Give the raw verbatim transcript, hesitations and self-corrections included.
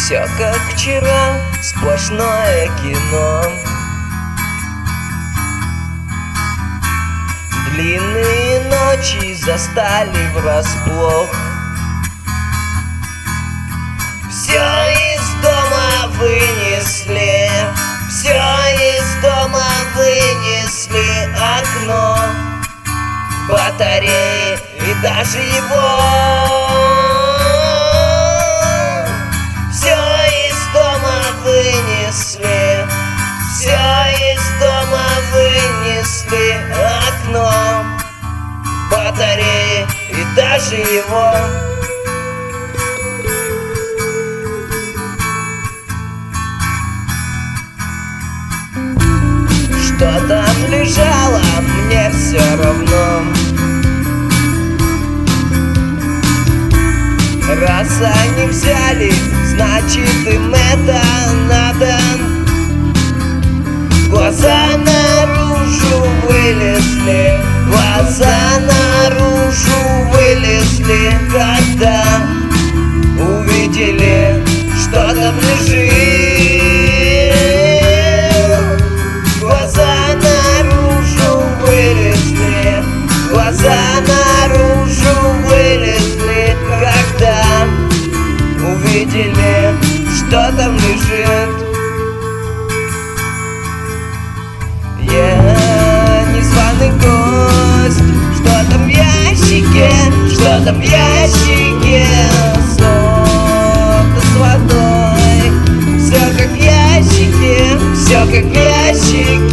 Все как вчера, сплошное кино. Длинные ночи застали врасплох. Все из дома вынесли, все из дома вынесли, окно, батареи и даже его. Все из дома вынесли, все из дома вынесли, окно, батареи и даже его. Что там лежало, мне все равно. Раз они взяли, значит им это надо. Глаза наружу вылезли, глаза наружу вылезли, когда увидели, что там лежит. Глаза наружу вылезли, глаза наружу вылезли, когда увидели, что там лежит. Я незваный гость, что там в ящике, что там в ящике, сода с водой. Все как в ящике, все как в ящике.